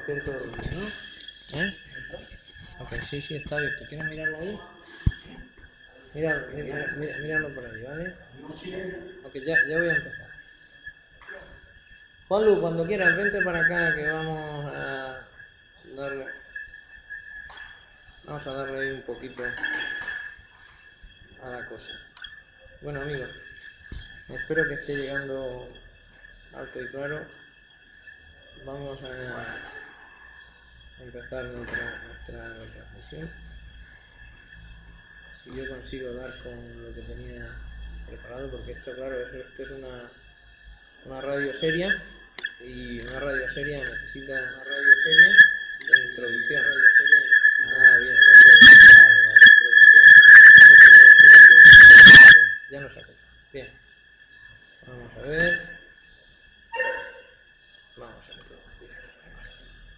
cierto ruido, ¿no? ¿Eh? Ok, sí, está abierto. ¿Quieres mirarlo ahí? Míralo por ahí, ¿vale? Ok, ya voy a empezar. Juanlu, cuando quieras, vente para acá que vamos a darle ahí un poquito a la cosa. Bueno, amigos, espero que esté llegando alto y claro. Vamos a empezar nuestra transmisión. Si yo consigo dar con lo que tenía preparado, porque esto, claro, esto es una radio seria, y una radio seria necesita una radio seria de introducción. Bien, vale. Ya nos saco. Bien. Vamos a ver. Vamos a introducir esta cosa.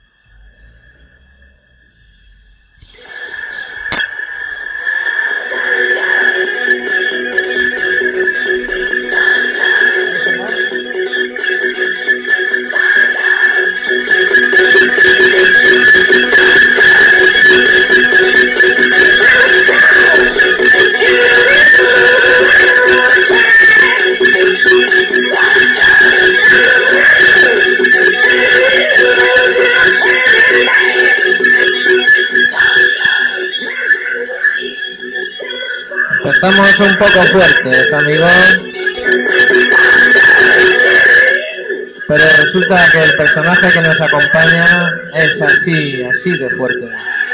Estamos un poco fuertes, amigos, pero resulta que el personaje que nos acompaña es así de fuerte.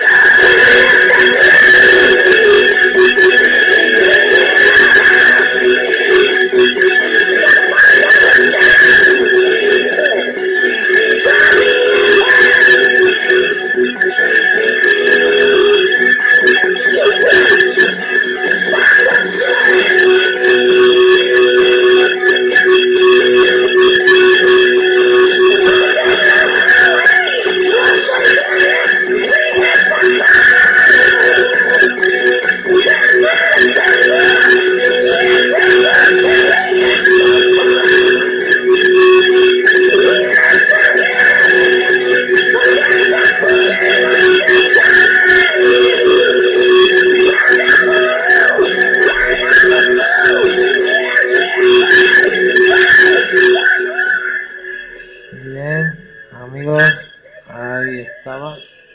Bien, amigos, ahí estaba.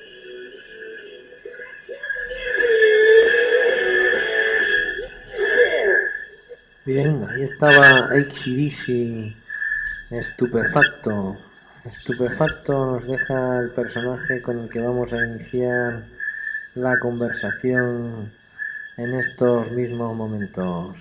Bien, ahí estaba AC/DC, estupefacto. Estupefacto nos deja el personaje con el que vamos a iniciar la conversación en estos mismos momentos.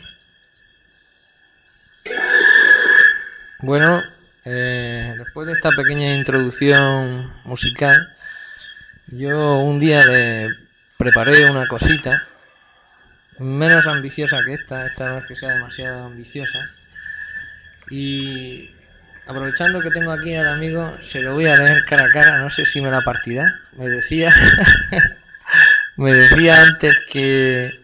Bueno, después de esta pequeña introducción musical, yo un día le preparé una cosita menos ambiciosa que esta no es que sea demasiado ambiciosa, y aprovechando que tengo aquí al amigo, se lo voy a leer cara a cara, no sé si me la partirá. Me decía antes que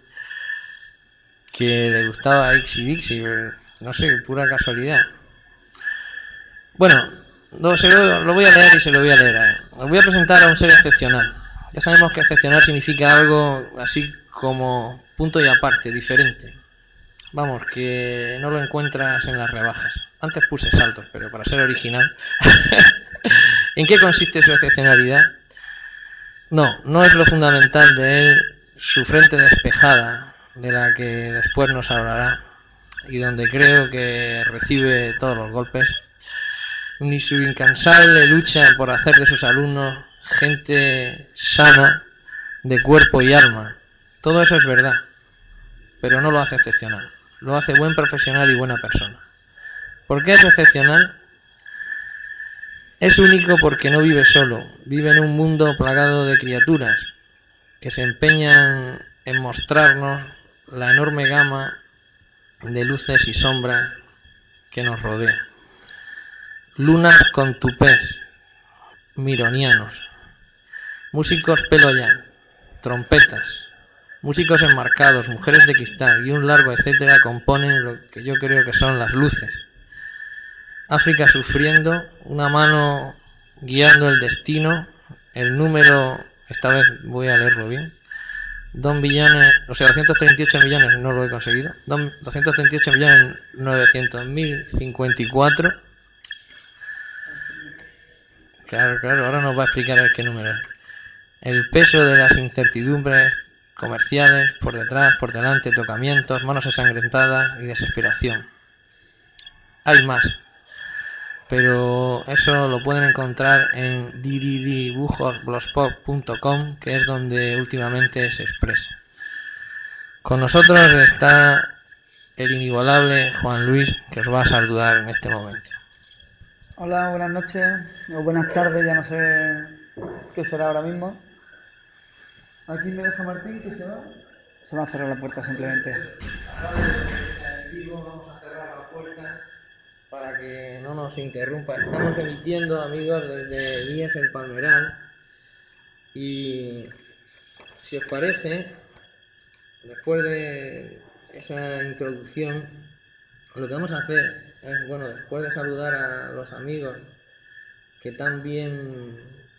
le gustaba AC/DC, no sé, pura casualidad. Bueno, lo voy a leer y se lo voy a leer a él. Os voy a presentar a un ser excepcional. Ya sabemos que excepcional significa algo así como punto y aparte, diferente. Vamos, que no lo encuentras en las rebajas. Antes puse saltos, pero para ser original. ¿En qué consiste su excepcionalidad? No es lo fundamental de él su frente despejada, de la que después nos hablará, y donde creo que recibe todos los golpes, ni su incansable lucha por hacer de sus alumnos gente sana de cuerpo y alma. Todo eso es verdad, pero no lo hace excepcional. Lo hace buen profesional y buena persona. ¿Por qué es excepcional? Es único porque no vive solo. Vive en un mundo plagado de criaturas que se empeñan en mostrarnos la enorme gama de luces y sombras que nos rodea. Lunas con tupés, mironianos, músicos pelo llano, trompetas, músicos enmarcados, mujeres de cristal y un largo etcétera componen lo que yo creo que son las luces. África sufriendo, una mano guiando el destino, el número, esta vez voy a leerlo bien, 2 billones, o sea, 238 millones, no lo he conseguido, 238 millones 900.054. Claro, ahora nos va a explicar qué número es. El peso de las incertidumbres comerciales, por detrás, por delante, tocamientos, manos ensangrentadas y desesperación. Hay más, pero eso lo pueden encontrar en dibujosblogspot.com, que es donde últimamente se expresa. Con nosotros está el inigualable Juan Luis, que os va a saludar en este momento. Hola, buenas noches o buenas tardes, ya no sé qué será ahora mismo. Aquí me deja Martín, que se va. Se va a cerrar la puerta simplemente. Vamos a cerrar la puerta para que no nos interrumpa. Estamos emitiendo, amigos, desde Díaz el Palmeral. Y si os parece, después de esa introducción, lo que vamos a hacer es, bueno, después de saludar a los amigos que tan bien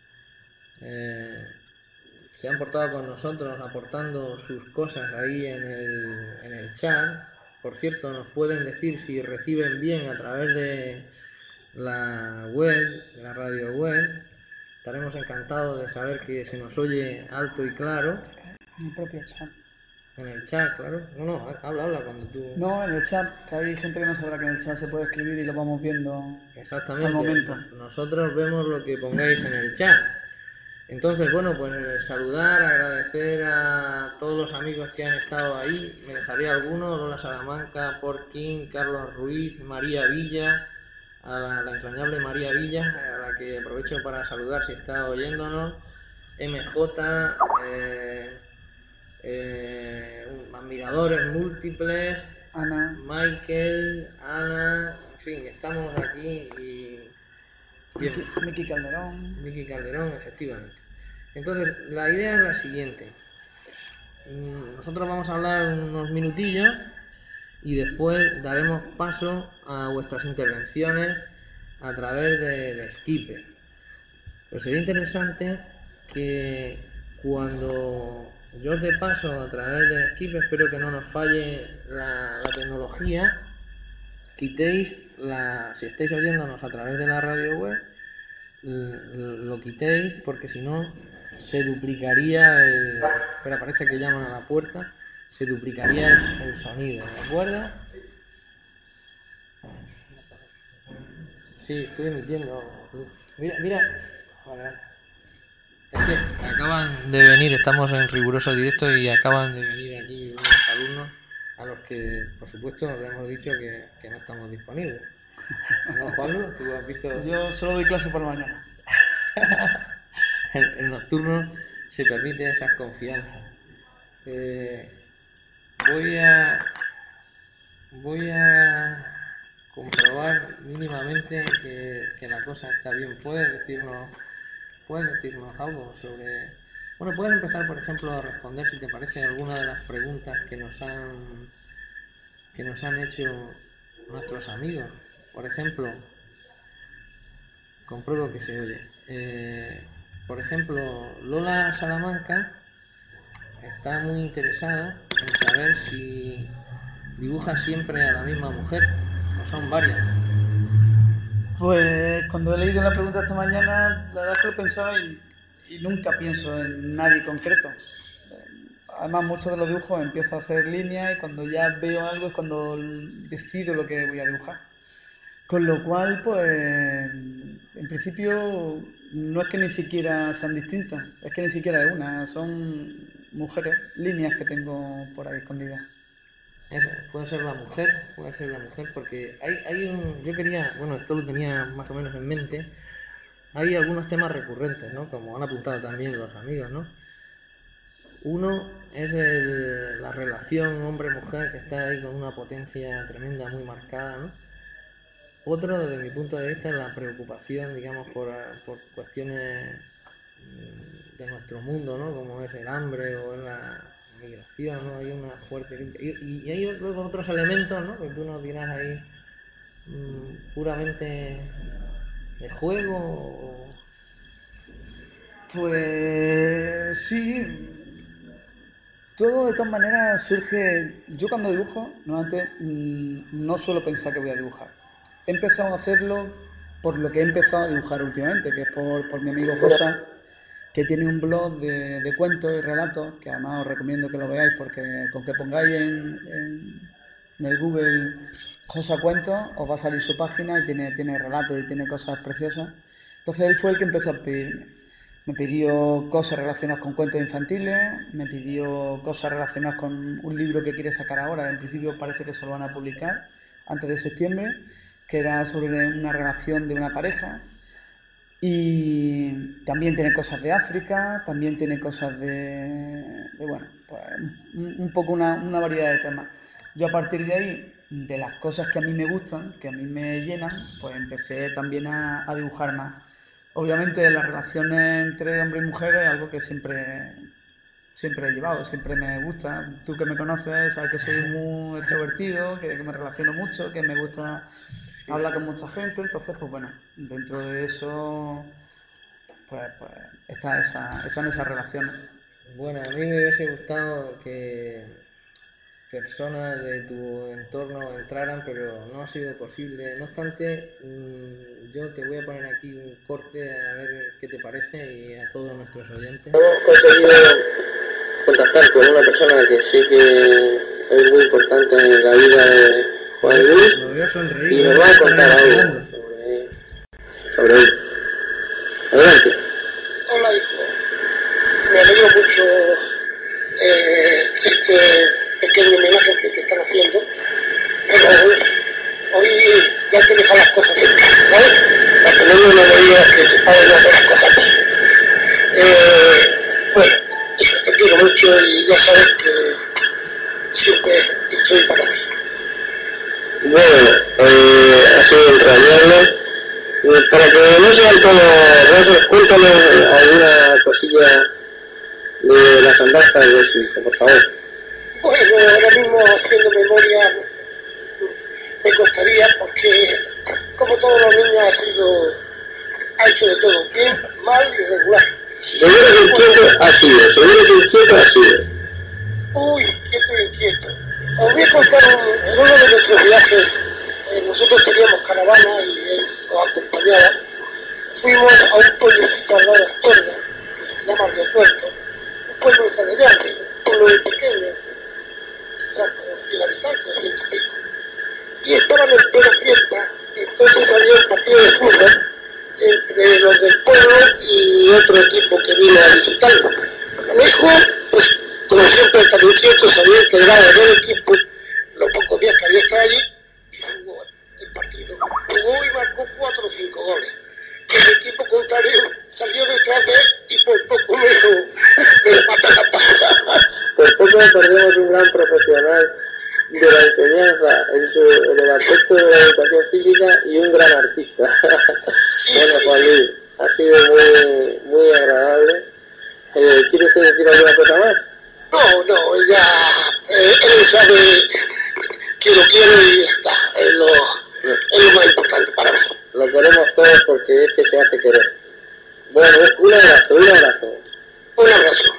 se han portado con nosotros, aportando sus cosas ahí en el chat. Por cierto, nos pueden decir si reciben bien a través de la web, de la radio web. Estaremos encantados de saber que se nos oye alto y claro. En el propio chat. En el chat, claro. No, habla cuando tú... No, en el chat, que hay gente que no sabrá que en el chat se puede escribir y lo vamos viendo. Exactamente. Al momento. Nosotros vemos lo que pongáis en el chat. Entonces, bueno, pues saludar, agradecer a todos los amigos que han estado ahí. Me dejaré algunos: Lola Salamanca, Porkin, Carlos Ruiz, María Villa, a la entrañable María Villa, a la que aprovecho para saludar si está oyéndonos, MJ, admiradores múltiples, Ana, Michael, Ana, en fin, estamos aquí y... Miki Calderón. Miki Calderón, efectivamente. Entonces, la idea es la siguiente. Nosotros vamos a hablar unos minutillos y después daremos paso a vuestras intervenciones a través del Skipper. Pero sería interesante que cuando yo os dé paso a través del Skipper, espero que no nos falle la tecnología, quitéis si estáis oyéndonos a través de la radio web, lo quitéis, porque si no se duplicaría espera, parece que llaman a la puerta, se duplicaría el sonido, ¿de acuerdo? Sí, estoy emitiendo. Mira, es que acaban de venir, estamos en riguroso directo y acaban de venir aquí unos alumnos a los que, por supuesto, le hemos dicho que no estamos disponibles. ¿No, Juanlu? ¿Tú has visto? Yo solo doy clase por la mañana. El nocturno se permite esas confianzas. Voy a comprobar mínimamente que la cosa está bien. ¿Puedes decirnos algo sobre... Bueno, puedes empezar, por ejemplo, a responder, si te parece, alguna de las preguntas que nos han hecho nuestros amigos. Por ejemplo, compruebo que se oye. Por ejemplo, Lola Salamanca está muy interesada en saber si dibuja siempre a la misma mujer o son varias. Pues cuando he leído la pregunta esta mañana, la verdad es que lo he pensado y nunca pienso en nadie concreto. Además, muchos de los dibujos empiezo a hacer líneas y cuando ya veo algo es cuando decido lo que voy a dibujar. Con lo cual, pues, en principio no es que ni siquiera sean distintas, es que ni siquiera es una, son mujeres, líneas que tengo por ahí escondidas. Puede ser la mujer, porque yo quería, bueno, esto lo tenía más o menos en mente, hay algunos temas recurrentes, ¿no? Como han apuntado también los amigos, ¿no? Uno es la relación hombre-mujer, que está ahí con una potencia tremenda, muy marcada, ¿no? Otro, desde mi punto de vista, es la preocupación, digamos, por cuestiones de nuestro mundo, ¿no? Como es el hambre o es la migración, ¿no? Hay una fuerte... Y hay luego otros elementos, ¿no? Que tú nos dirás ahí puramente de juego Pues sí, todo de todas maneras surge. Yo cuando dibujo, normalmente no suelo pensar que voy a dibujar. He empezado a hacerlo por lo que he empezado a dibujar últimamente, que es por mi amigo Josa, que tiene un blog de cuentos y relatos, que además os recomiendo que lo veáis porque con que pongáis en el Google Josa Cuentos os va a salir su página y tiene relatos y tiene cosas preciosas. Entonces él fue el que empezó a pedirme. Me pidió cosas relacionadas con cuentos infantiles, me pidió cosas relacionadas con un libro que quiere sacar ahora, en principio parece que se lo van a publicar antes de septiembre, que era sobre una relación de una pareja. Y también tiene cosas de África, también tiene cosas bueno, pues un poco una variedad de temas. Yo a partir de ahí, de las cosas que a mí me gustan, que a mí me llenan, pues empecé también a dibujar más. Obviamente las relaciones entre hombre y mujer es algo que siempre he llevado, siempre me gusta. Tú que me conoces sabes que soy muy extrovertido, que me relaciono mucho, que me gusta hablar con mucha gente, entonces pues bueno, dentro de eso pues están esas relaciones. Bueno, a mí me hubiese gustado que personas de tu entorno entraran, pero no ha sido posible. No obstante, yo te voy a poner aquí un corte a ver qué te parece y a todos nuestros oyentes. Hemos conseguido contactar con una persona que sé que es muy importante en la vida de Juan Luis y nos va a contar algo sobre él. Adelante. Hola, hijo. Me alegro mucho este pequeño homenaje que te están haciendo, pero hoy ya hay que dejar las cosas en casa, ¿sabes? Para que no me digas que tu padre no hace las cosas bien. Bueno, hijo, te quiero mucho y ya sabes que siempre estoy para ti. Bueno, ha sido entrañable. Para que no sean todos, cuéntame alguna cosilla de las andanzas de su hijo, por favor. Bueno, ahora mismo haciendo memoria me costaría porque, como todos los niños, ha hecho de todo, bien, mal y regular. Seguro que inquieto ha sido. Uy, inquieto. Os voy a contar en uno de nuestros viajes. Nosotros teníamos caravana y él nos acompañaba. Fuimos a un pueblecito al lado de Astorga, que se llama Aeropuerto, un pueblo de Sanellante, un pueblo muy pequeño, quizás como 100 habitantes, 100 y pico. Y estaban en plena fiesta, entonces había un partido de fútbol entre los del pueblo y otro equipo que vino a visitarlo. Mi hijo, pues como siempre tan inquieto, se había integrado en el equipo los pocos días que había estado allí y jugó el partido. Jugó y marcó 4 o 5 goles. El equipo contrario salió detrás de él y por poco me mata la paja. Por poco perdemos un gran profesional de la enseñanza en el aspecto de la educación física y un gran artista. Sí, bueno, sí, Juan Luis, ha sido muy agradable. ¿Quiere usted decir alguna cosa más? No, ya él sabe que lo quiero y ya está. Es lo más importante para mí. Lo queremos todos porque es que se hace querer. Bueno, un abrazo. Un abrazo.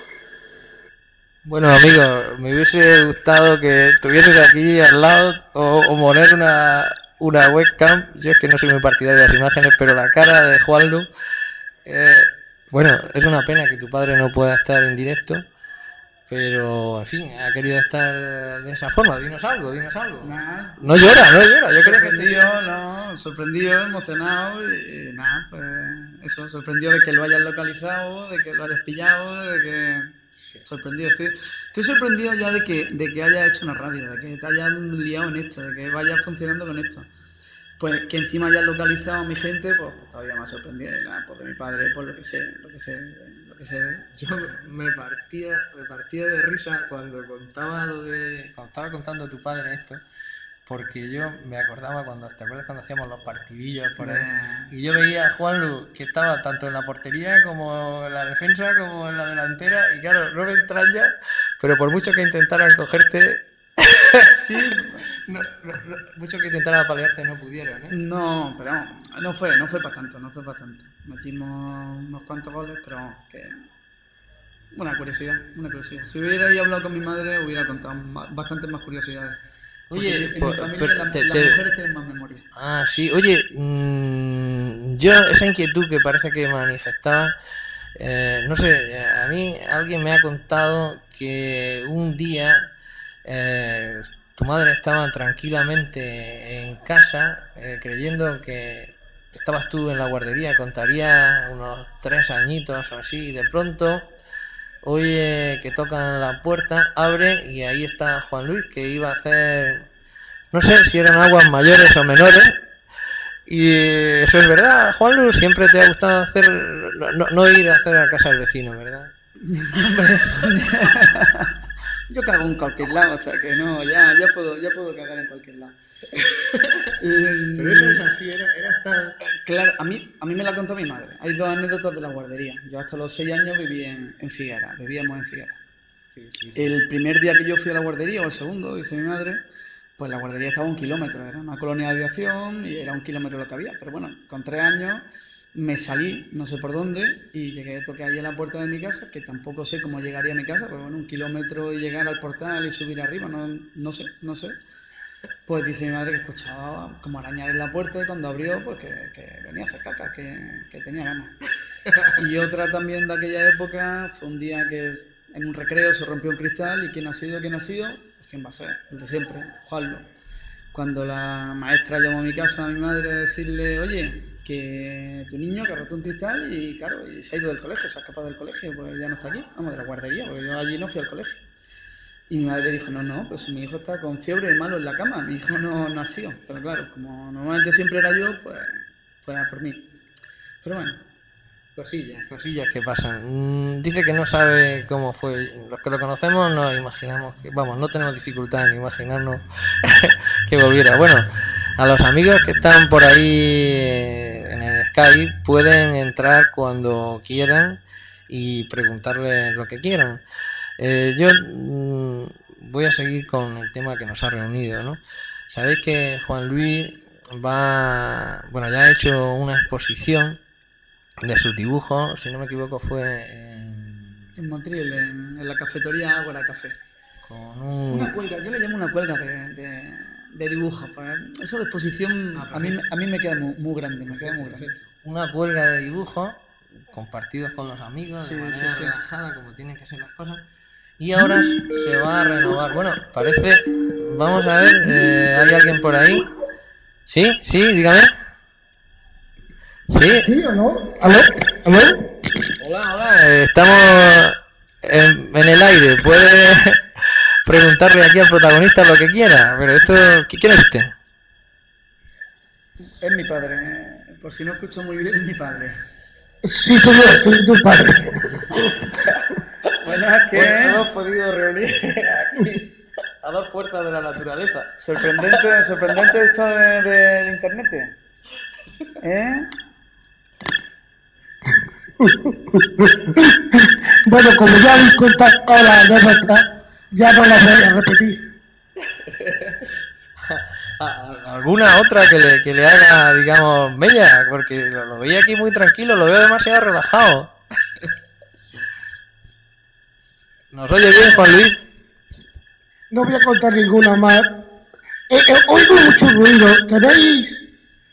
Bueno, amigos, me hubiese gustado que estuvieses aquí al lado o poner una webcam. Yo es que no soy muy partidario de las imágenes, pero la cara de Juanlu, bueno, es una pena que tu padre no pueda estar en directo, pero en fin, ha querido estar de esa forma. Dinos algo. Nada, No llora, yo creo que sorprendido, emocionado y nada, pues eso, sorprendido de que lo hayas localizado, de que lo hayas pillado, de que... Sorprendido, estoy sorprendido ya de que hayas hecho una radio, de que te hayas liado en esto, de que vayas funcionando con esto. Pues que encima hayas localizado a mi gente, pues todavía más sorprendido. Y nada, pues de mi padre, pues lo que sé. yo me partía de risa cuando estaba contando a tu padre esto, porque yo me acordaba ¿te acuerdas cuando hacíamos los partidillos por ahí? Y yo veía a Juanlu que estaba tanto en la portería como en la defensa como en la delantera, y claro, no me extraña, pero por mucho que intentaran cogerte, Sí, Muchos que intentaron apalearte no pudieron, ¿eh? No, pero no fue para tanto, no fue para tanto. Metimos unos cuantos goles, pero vamos, que una curiosidad. Si hubiera ahí hablado con mi madre, hubiera contado bastantes más curiosidades. Oye, en mi familia las mujeres tienen más memoria. Ah, sí. Oye, yo esa inquietud que parece que manifestaba, no sé, a mí alguien me ha contado que un día tu madre estaba tranquilamente en casa, creyendo que estabas tú en la guardería, contaría unos 3 añitos o así, y de pronto oye que tocan la puerta, abre y ahí está Juan Luis, que iba a hacer, no sé si eran aguas mayores o menores. Y eso es verdad, Juan Luis, siempre te ha gustado hacer, no ir a hacer a casa del vecino, ¿verdad? Yo cago en cualquier lado, o sea que no, ya puedo cagar en cualquier lado. Pero eso es así, era tan... Claro, a mí me la contó mi madre. Hay 2 anécdotas de la guardería. Yo hasta los 6 años viví en Figueras, vivíamos en Figueras. Sí. El primer día que yo fui a la guardería, o el segundo, dice mi madre, pues la guardería estaba a 1 kilómetro, era una colonia de aviación y era 1 kilómetro lo que había. Pero bueno, con 3 años me salí, no sé por dónde, y toqué ahí en la puerta de mi casa, que tampoco sé cómo llegaría a mi casa, porque bueno, 1 kilómetro y llegar al portal y subir arriba, no sé. Pues dice mi madre que escuchaba como arañar en la puerta y cuando abrió, pues que venía a hacer caca, que tenía ganas. Y otra también de aquella época fue un día que en un recreo se rompió un cristal y ¿quién ha sido? Pues ¿quién va a ser? El de siempre, Juanlo. Cuando la maestra llamó a mi casa a mi madre a decirle, oye, que tu niño que ha roto un cristal y claro, y se ha ido del colegio, se ha escapado del colegio, pues ya no está aquí, vamos, de la guardería, porque yo allí no fui al colegio. Y mi madre dijo, no, pues mi hijo está con fiebre y malo en la cama, mi hijo no nació. Pero claro, como normalmente siempre era yo, pues a por mí. Pero bueno. Cosillas que pasan. Dice que no sabe cómo fue. Los que lo conocemos nos imaginamos que, vamos, no tenemos dificultad en imaginarnos que volviera. Bueno, a los amigos que están por ahí en el Skype pueden entrar cuando quieran y preguntarle lo que quieran. Yo voy a seguir con el tema que nos ha reunido, ¿no? Sabéis que Juan Luis ya ha hecho una exposición de sus dibujos, si no me equivoco fue en Motril, en la cafetería Ágora Café. Con una cuelga, yo le llamo una cuelga de dibujos. Eso de exposición a mí me queda muy grande, Una cuelga de dibujos compartidos con los amigos de manera relajada, como tienen que ser las cosas. Y ahora se va a renovar. Bueno, parece... Vamos a ver, ¿hay alguien por ahí? Sí, dígame. ¿Sí? ¿Sí o no? ¿Aló? Hola, estamos en el aire. Puede preguntarle aquí al protagonista lo que quiera. Pero esto... ¿Quién es usted? Es mi padre. Por si no escucho muy bien, es mi padre. Sí, señor, soy tu padre. Bueno, es que hemos podido reunir aquí a 2 fuerzas de la naturaleza. Sorprendente esto del internet. Bueno, como ya habéis contado la anécdota, ya no la voy a repetir. ¿Alguna otra que le haga, digamos, mella? Porque lo veía aquí muy tranquilo, lo veo demasiado relajado. ¿Nos oye bien, Juan Luis? No voy a contar ninguna más. Oigo mucho ruido. ¿Tenéis?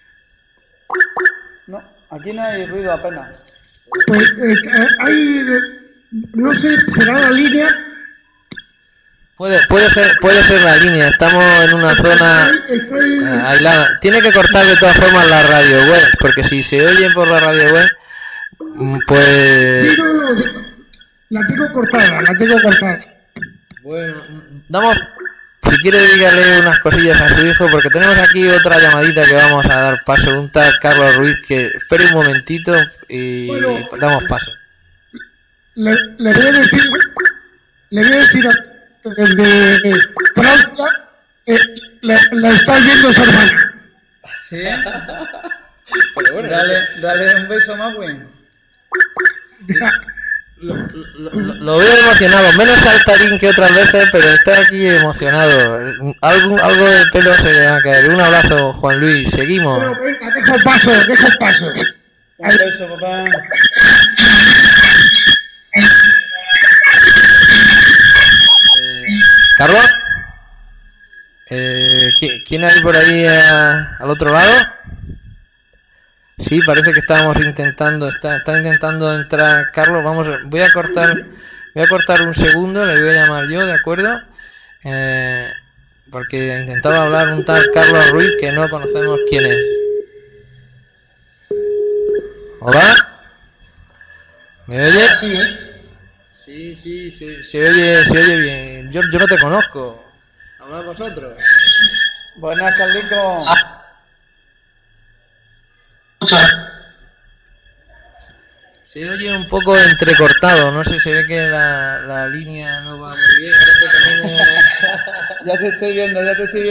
No, aquí no hay ruido apenas. Pues hay... no sé, ¿será la línea? Puede ser la línea. Estamos en una zona aislada. Tiene que cortar de todas formas la radio web, porque si se oye por la radio web, pues... Sí, no. La tengo cortada. Bueno, si quiere dígale unas cosillas a su hijo, porque tenemos aquí otra llamadita que vamos a dar paso, un tal Carlos Ruiz, que espere un momentito y damos paso. Le voy a decir desde Francia, la está oyendo su hermana. ¿Sí? Pero bueno, dale un beso más, güey. Lo veo emocionado, menos saltarín que otras veces, pero está aquí emocionado. Algo de pelo se le va a caer. Un abrazo, Juan Luis, seguimos. Bueno, venga, deja el paso. Un beso, papá. ¿Carlos? ¿Quién hay por ahí al otro lado? Sí, parece que estábamos intentando, está intentando entrar Carlos. Voy a cortar un segundo, le voy a llamar yo, ¿de acuerdo? Porque intentaba hablar un tal Carlos Ruiz que no conocemos quién es. ¿Hola? ¿Me oye? Sí, se oye bien. Yo no te conozco. ¿Hablad vosotros? Buenas, Carlico. Se oye un poco entrecortado, no sé, se ve que la línea no va muy bien. Ya te estoy viendo.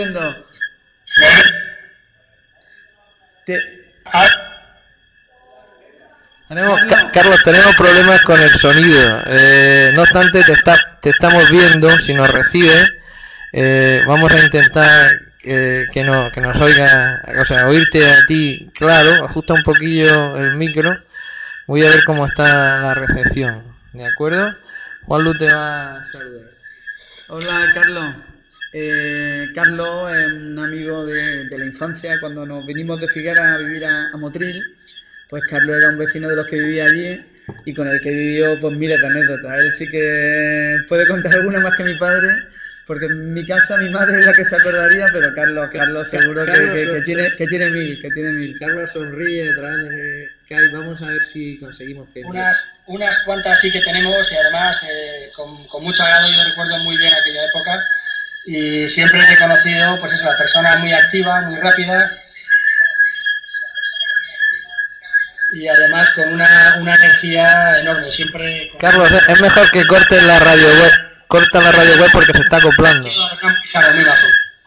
Carlos, tenemos problemas con el sonido. No obstante, te estamos viendo, si nos recibes. Vamos a intentar que nos oiga, o sea, oírte a ti claro. Ajusta un poquillo el micro. Voy a ver cómo está la recepción, ¿de acuerdo? Juan Lu te va a saludar. Hola, Carlos. Carlos es un amigo de la infancia. Cuando nos vinimos de Figueras a vivir a Motril, pues Carlos era un vecino de los que vivía allí y con el que vivió pues miles de anécdotas. Él sí que puede contar alguna más que mi padre, porque en mi casa mi madre es la que se acordaría, pero Carlos seguro que tiene mil. Carlos sonríe a través de Skype. Vamos a ver si conseguimos que... Unas cuantas sí que tenemos, y además con mucho agrado. Yo recuerdo muy bien aquella época y siempre he conocido, pues eso, la persona muy activa, muy rápida y además con una energía enorme. Siempre... Carlos, es mejor que cortes la radio web. Corta la radio web porque se está acoplando. Muy bajo.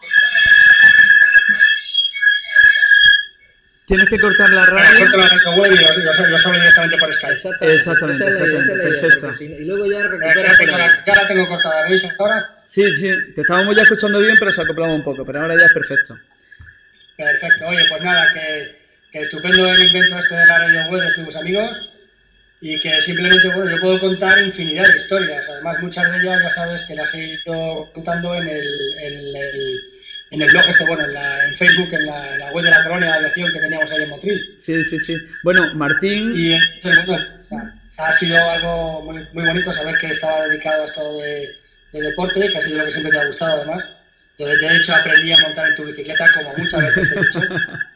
Tienes que cortar la radio. Corto la radio web y lo subo directamente por Skype. Exactamente, perfecto. Y luego ya recuperas. Ya la tengo cortada, ¿veis ahora? Sí, te estábamos ya escuchando bien, pero se acoplaba un poco, pero ahora ya es perfecto. Perfecto. Oye, pues nada, que estupendo el invento este de la radio web de tus amigos. Y que simplemente, bueno, yo puedo contar infinidad de historias. Además, muchas de ellas ya sabes que las he ido contando en el blog este, bueno, en Facebook, en la web de la colonia de aviación que teníamos ahí en Motril. Sí. Bueno, Martín... Y bueno, ha sido algo muy, muy bonito saber que estaba dedicado a esto de deporte, que ha sido lo que siempre te ha gustado, además. Yo, de hecho, aprendí a montar en tu bicicleta, como muchas veces te he dicho.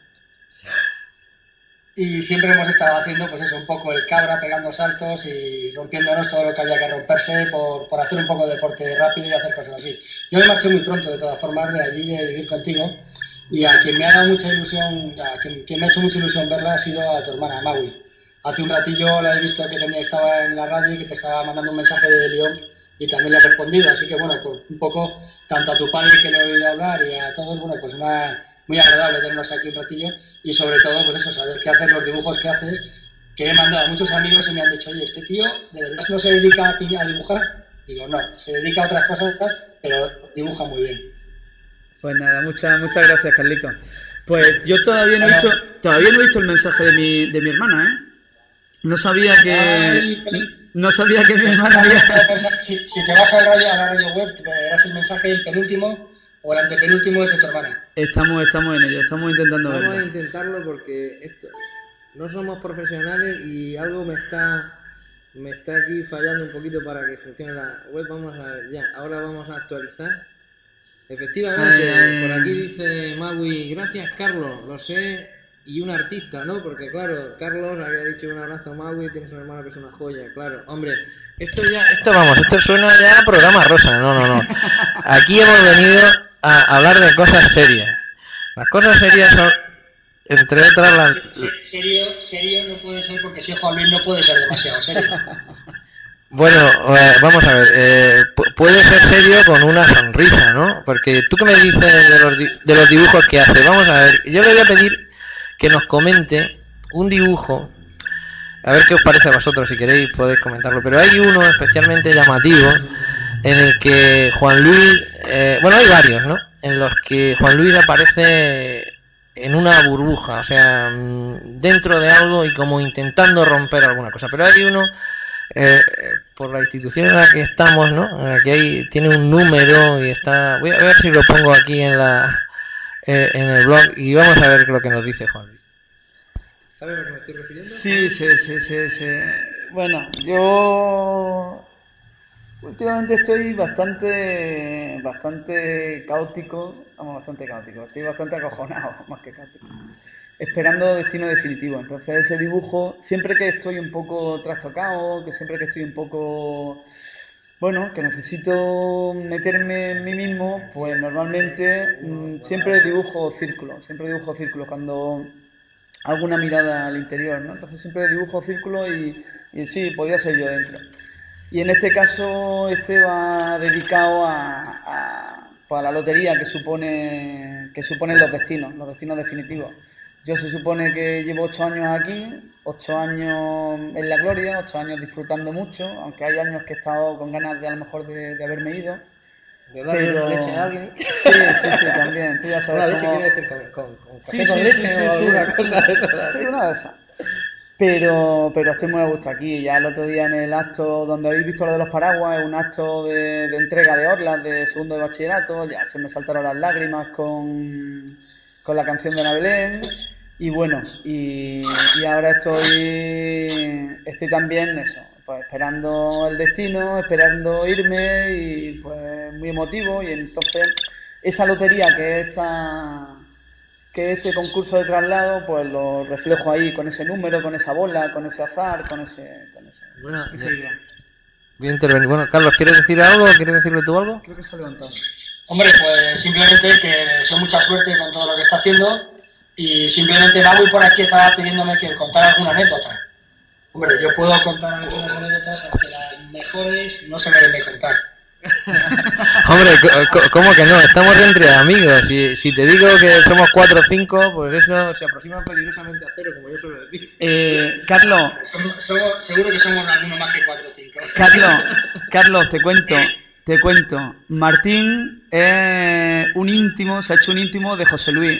Y siempre hemos estado haciendo, pues eso, un poco el cabra, pegando saltos y rompiéndonos todo lo que había que romperse por hacer un poco de deporte rápido y hacer cosas así. Yo me marché muy pronto, de todas formas, de allí, de vivir contigo, y a quien me ha dado mucha ilusión, quien me ha hecho mucha ilusión verla ha sido a tu hermana, Maui. Hace un ratillo la he visto que estaba en la radio y que te estaba mandando un mensaje de León y también le he respondido, así que bueno, pues un poco, tanto a tu padre que le he oído hablar y a todos, bueno, pues muy agradable tenernos aquí un ratillo y sobre todo, pues eso, saber qué hacer, los dibujos que haces, que he mandado a muchos amigos y me han dicho, oye, este tío de verdad no se dedica a dibujar. Digo, no, se dedica a otras cosas, pero dibuja muy bien. Pues nada, muchas gracias, Carlico. Pues yo todavía no he visto el mensaje de mi hermana, ¿eh? No sabía que mi hermana había... Si te vas a la radio web, verás el mensaje, el penúltimo o el antepenúltimo es de tu hermana. Estamos en ello, estamos intentando verlo. Vamos a intentarlo porque no somos profesionales y algo me está aquí fallando un poquito para que funcione la web. Vamos a ver, ya, ahora vamos a actualizar. Efectivamente, por aquí dice Maui, gracias Carlos, lo sé, y un artista, ¿no? Porque claro, Carlos había dicho un abrazo a Maui, tienes un hermano que es una joya, claro. Hombre, esto suena ya a programa rosa, no. Aquí hemos venido a hablar de cosas serias. Las cosas serias son, entre otras, las... Serio no puede ser, porque si es Juan Luis no puede ser demasiado serio. Bueno, vamos a ver, puede ser serio con una sonrisa, ¿no? Porque tú que me dices de los dibujos que hace, vamos a ver, yo le voy a pedir que nos comente un dibujo A ver qué os parece a vosotros, si queréis podéis comentarlo. Pero hay uno especialmente llamativo en el que Juan Luis, bueno, hay varios, ¿no? En los que Juan Luis aparece en una burbuja, o sea, dentro de algo y como intentando romper alguna cosa. Pero hay uno, por la institución en la que estamos, ¿no? En la que tiene un número y está... Voy a ver si lo pongo aquí en en el blog y vamos a ver lo que nos dice Juan Luis. ¿Sabes a lo que me estoy refiriendo? Sí. Bueno, yo últimamente estoy bastante caótico, estoy bastante acojonado, más que caótico, esperando destino definitivo. Entonces ese dibujo, siempre que estoy un poco trastocado, que siempre que estoy un poco, bueno, que necesito meterme en mí mismo, pues normalmente siempre dibujo círculos, cuando hago una mirada al interior, ¿no? Entonces siempre dibujo círculos y sí, podía ser yo dentro. Y en este caso, este va dedicado pues a la lotería que suponen los destinos definitivos. Yo se supone que llevo 8 años aquí, 8 años en la gloria, 8 años disfrutando mucho, aunque hay años que he estado con ganas de a lo mejor de haberme ido. ¿De darle leche a alguien? Sí, también. Tú ya sabes una leche cómo... quiere decir con Sí, leche o alguna cosa de esas. Sí, una de esas. Pero estoy muy a gusto aquí. Ya el otro día en el acto donde habéis visto lo de los paraguas, es un acto de entrega de orlas de segundo de bachillerato, ya se me saltaron las lágrimas con la canción de Ana Belén. Y bueno, y ahora estoy también eso, pues esperando el destino, esperando irme y pues muy emotivo. Y entonces esa lotería que este concurso de traslado, pues lo reflejo ahí con ese número, con esa bola, con ese azar, con esa idea. Voy a intervenir. Bueno, Carlos, ¿quieres decir algo? ¿Quieres decirle tú algo? Creo que se ha levantado. Hombre, pues simplemente que deseo mucha suerte con todo lo que está haciendo y simplemente Maui por aquí estaba pidiéndome que contara alguna anécdota. Hombre, yo puedo contar algunas anécdotas, aunque las mejores no se me deben de contar. Hombre, ¿cómo que no? Estamos entre amigos. Si te digo que somos 4 o 5, pues eso se aproxima peligrosamente a 0, como yo suelo decir. Carlos. Seguro que somos alguno más que 4 o 5. Carlos, te cuento. Martín es se ha hecho un íntimo de José Luis.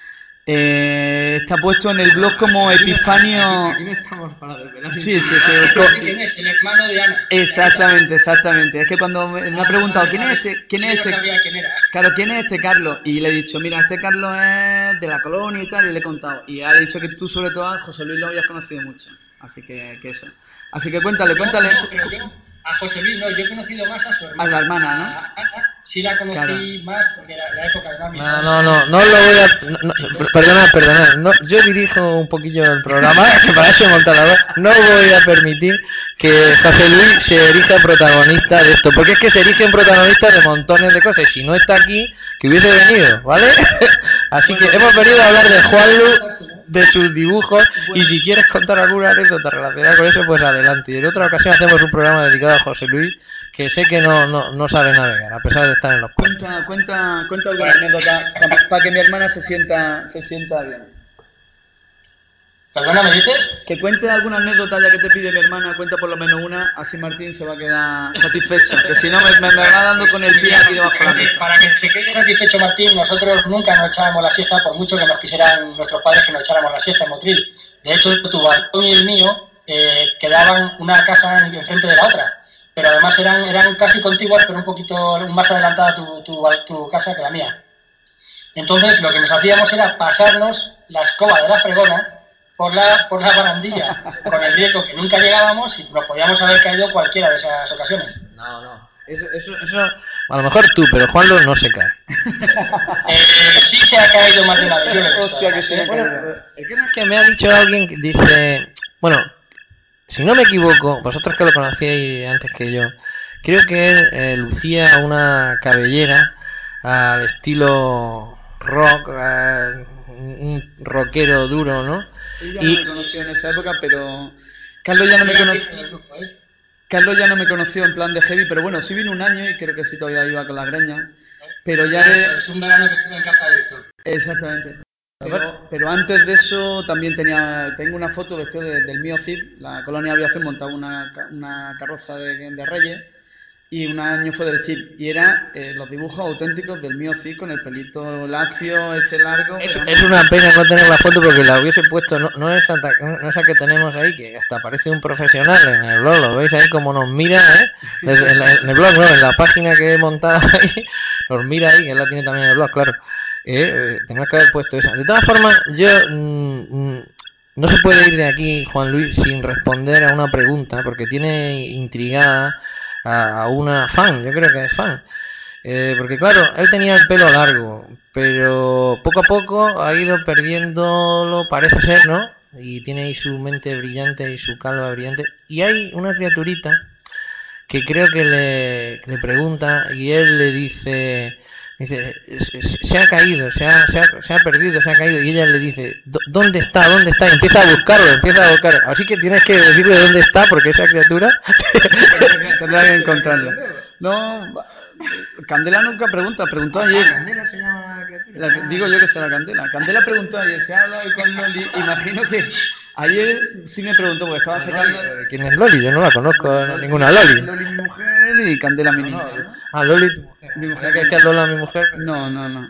Está puesto en el blog como Epifanio. Aquí no estamos para desvelar. Sí. ¿Quién es? El hermano de Ana. Exactamente. Es que cuando me ha preguntado ¿quién es este? Yo no sabía quién era. Claro, ¿quién es este Carlos? Y le he dicho, mira, este Carlos es de la colonia y tal, y le he contado. Y ha dicho que tú sobre todo a José Luis lo habías conocido mucho. Así que eso. Así que cuéntale. No, pero yo a José Luis no, yo he conocido más a su hermana. A la hermana, ¿no? A Ana sí la conocí más porque la época de mami. No lo voy a... Perdonad. No, yo dirijo un poquillo el programa, que para eso he montado la voz. No voy a permitir que José Luis se erija protagonista de esto, porque es que se erigen protagonistas de montones de cosas. Y si no está aquí, que hubiese venido, ¿vale? Así que hemos venido a hablar de Juanlu, de sus dibujos, y si quieres contar alguna anécdota relacionada con eso, pues adelante. Y en otra ocasión hacemos un programa dedicado a José Luis, que sé que no sabe navegar, a pesar de estar en los puestos. Cuenta alguna anécdota para que mi hermana se sienta bien. ¿Perdona, me dices? Que cuente alguna anécdota ya que te pide mi hermana, cuenta por lo menos una, así Martín se va a quedar satisfecho, que si no me va dando con el pie aquí debajo de la mesa. Para que se quede satisfecho Martín, nosotros nunca nos echábamos la siesta, por mucho que nos quisieran nuestros padres que nos echáramos la siesta en Motril. De hecho, tu balcón y el mío quedaban una casa enfrente de la otra, pero además eran casi contiguas, pero un poquito más adelantada tu casa que la mía. Entonces, lo que nos hacíamos era pasarnos la escoba de la fregona por la barandilla, con el riesgo que nunca llegábamos y nos podíamos haber caído cualquiera de esas ocasiones. No. Eso, a lo mejor tú, pero Juanlo no se cae. Sí se ha caído más de una vez. Hostia, que se Bueno, el caso es que me ha dicho alguien que dice, bueno, si no me equivoco, vosotros que lo conocíais antes que yo, creo que él lucía una cabellera al estilo rock, un rockero duro, ¿no? Ella no me conoció en esa época, pero Carlos ya no me conoció en plan de heavy, pero bueno, sí vino un año y creo que sí todavía iba con las greñas, pero ya Es un verano que estuve en casa de Víctor. Exactamente. Pero antes de eso también tengo una foto vestido del mío CIP. La Colonia de Aviación montaba una carroza de Reyes y un año fue del CIP. Y era los dibujos auténticos del mío CIP con el pelito lacio, ese largo. Es una pena no tener la foto porque la hubiese puesto, no esa que tenemos ahí, que hasta parece un profesional en el blog, lo veis ahí como nos mira, en el blog, no, en la página que he montado ahí, nos mira ahí, que él la tiene también en el blog, claro. Tenemos que haber puesto esa. De todas formas, yo no se puede ir de aquí, Juan Luis, sin responder a una pregunta, porque tiene intrigada a una fan, yo creo que es fan. Porque claro, él tenía el pelo largo, pero poco a poco ha ido perdiéndolo, parece ser, ¿no? Y tiene ahí su mente brillante y su calva brillante. Y hay una criaturita que creo que le pregunta y él le dice, se ha caído, se ha perdido, se ha caído. Y ella le dice, ¿dónde está? ¿Dónde está? Y empieza a buscarlo. Así que tienes que decirle dónde está, porque esa criatura tendrá que encontrarlo. No, Candela nunca preguntó ayer. Candela se llama la criatura. Digo yo que será Candela. Candela preguntó ayer, se ha hablado con Loli. Imagino que ayer sí me preguntó, porque estaba sacando. ¿Quién es Loli? Yo no la conozco, ninguna Loli. Loli mi mujer y Candela mi niña. Loli tu mujer. Mi mujer, que es Lola mi mujer. No.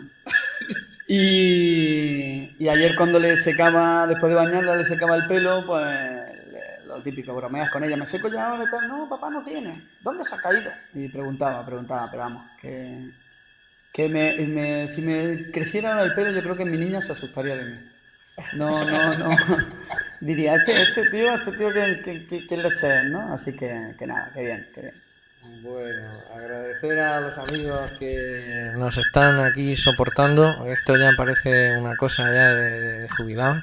Y ayer cuando le secaba, después de bañarla, le secaba el pelo, pues lo típico, bromeas con ella, me seco ya ahora y tal. No, papá no tiene. ¿Dónde se ha caído? Y preguntaba, pero vamos, que si me creciera el pelo, yo creo que mi niña se asustaría de mí. No. Diría, este tío que leche es, ¿no? Así que nada, que bien. Bueno, agradecer a los amigos que nos están aquí soportando. Esto ya parece una cosa ya de jubilado.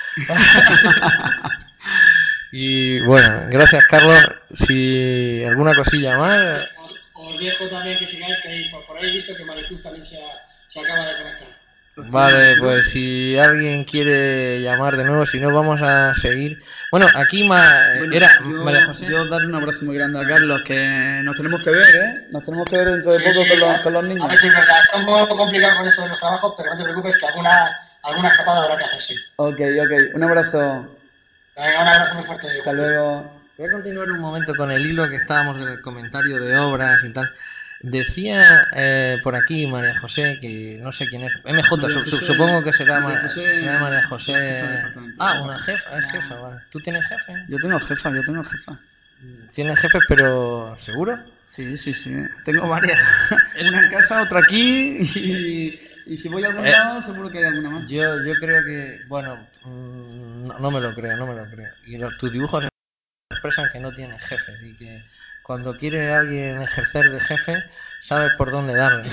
Y bueno, gracias Carlos. Si alguna cosilla más. Os dejo también que sigáis, que por ahí he visto que Maricruz también se acaba de conectar. Vale, pues si alguien quiere llamar de nuevo, si no vamos a seguir. Bueno, aquí María José. Yo darle un abrazo muy grande a Carlos, que nos tenemos que ver, ¿eh? Nos tenemos que ver dentro de poco con los niños. A ver si es verdad, está un poco complicado con esto de los trabajos, pero no te preocupes que alguna escapada habrá que hacer, sí. Ok, un abrazo. Venga, un abrazo muy fuerte. Hasta luego. Voy a continuar un momento con el hilo que estábamos en el comentario de obras y tal. Decía por aquí María José, que no sé quién es, MJ, supongo que será María José. Una jefa, es jefa, vale. ¿Tú tienes jefe? Yo tengo jefa. ¿Tienes jefes, pero seguro? Sí. Tengo varias. Una en casa, otra aquí y si voy a algún lado seguro que hay alguna más. Yo creo que, bueno, no me lo creo. Y tus dibujos expresan que no tienes jefes y que cuando quiere alguien ejercer de jefe, sabes por dónde darle.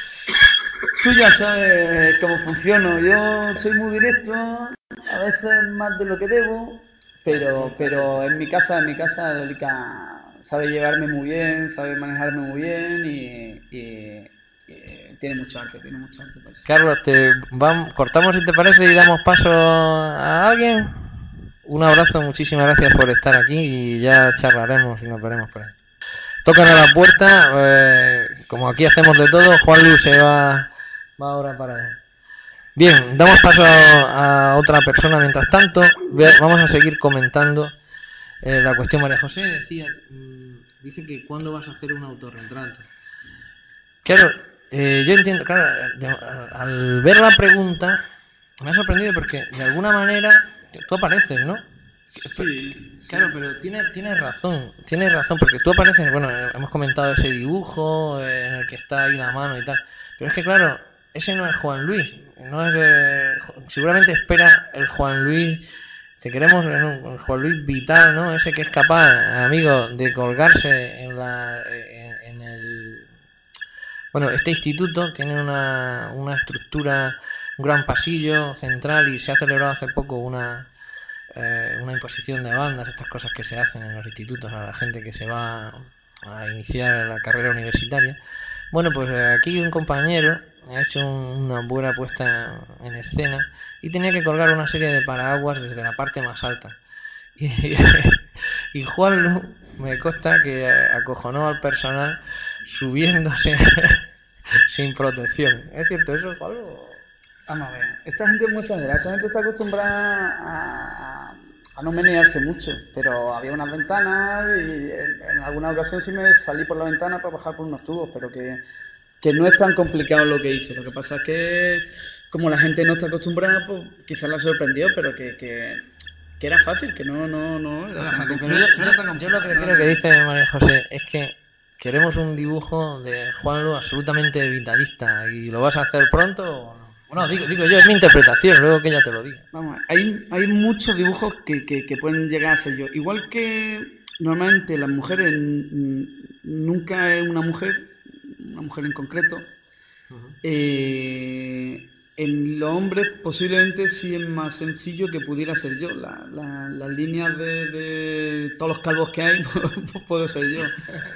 Tú ya sabes cómo funciono. Yo soy muy directo, a veces más de lo que debo, pero en mi casa Lolica sabe llevarme muy bien, sabe manejarme muy bien y tiene mucho arte. Pues. Carlos, cortamos si te parece y damos paso a alguien. Un abrazo, muchísimas gracias por estar aquí y ya charlaremos y nos veremos por ahí. Tocan a la puerta, como aquí hacemos de todo, Juan Luis se va ahora para allá. Bien, damos paso a otra persona. Mientras tanto, vamos a seguir comentando la cuestión. María José dice que ¿cuándo vas a hacer un autorretrato? Claro, yo entiendo, claro, al ver la pregunta me ha sorprendido porque de alguna manera tú apareces, ¿no? Sí. Claro, pero tienes razón, porque tú apareces, bueno, hemos comentado ese dibujo en el que está ahí la mano y tal, pero es que claro, ese no es Juan Luis, seguramente espera el Juan Luis, te queremos el Juan Luis vital, ¿no? Ese que es capaz, amigo, de colgarse en el... Bueno, este instituto tiene una estructura, un gran pasillo central y se ha celebrado hace poco una imposición de bandas, estas cosas que se hacen en los institutos a la gente que se va a iniciar la carrera universitaria. Bueno, pues aquí un compañero ha hecho una buena puesta en escena y tenía que colgar una serie de paraguas desde la parte más alta. Y Juan Lu me consta que acojonó al personal subiéndose sin protección. ¿Es cierto eso, Juan Lu? Vamos a ver, esta gente es muy exagerada, esta gente está acostumbrada a no menearse mucho, pero había unas ventanas y en alguna ocasión sí me salí por la ventana para bajar por unos tubos, pero que no es tan complicado lo que hice. Lo que pasa es que como la gente no está acostumbrada, pues quizás la sorprendió, pero que era fácil, que no era tan complicado. Yo lo que creo que dice María José es que queremos un dibujo de Juanlu absolutamente vitalista y lo vas a hacer pronto o no. Bueno, digo yo, es mi interpretación, luego que ella te lo diga. Vamos, hay muchos dibujos que pueden llegar a ser yo. Igual que normalmente las mujeres nunca es una mujer en concreto. En los hombres posiblemente sí es más sencillo que pudiera ser yo. Las líneas de todos los calvos que hay, pues puedo ser yo.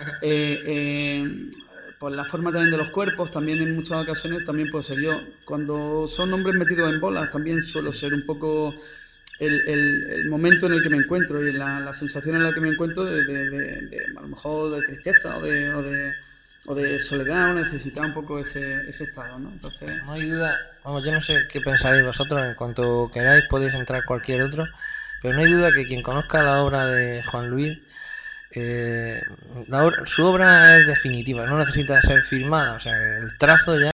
Por la forma también de los cuerpos, también en muchas ocasiones también puedo ser yo. Cuando son hombres metidos en bolas, también suelo ser un poco el momento en el que me encuentro y la sensación en la que me encuentro de a lo mejor de tristeza o de soledad, o necesitar un poco ese estado, ¿no? Entonces... No hay duda, vamos, yo no sé qué pensaréis vosotros, en cuanto queráis podéis entrar cualquier otro, pero no hay duda que quien conozca la obra de Juan Luis, su obra es definitiva, no necesita ser firmada, o sea, el trazo ya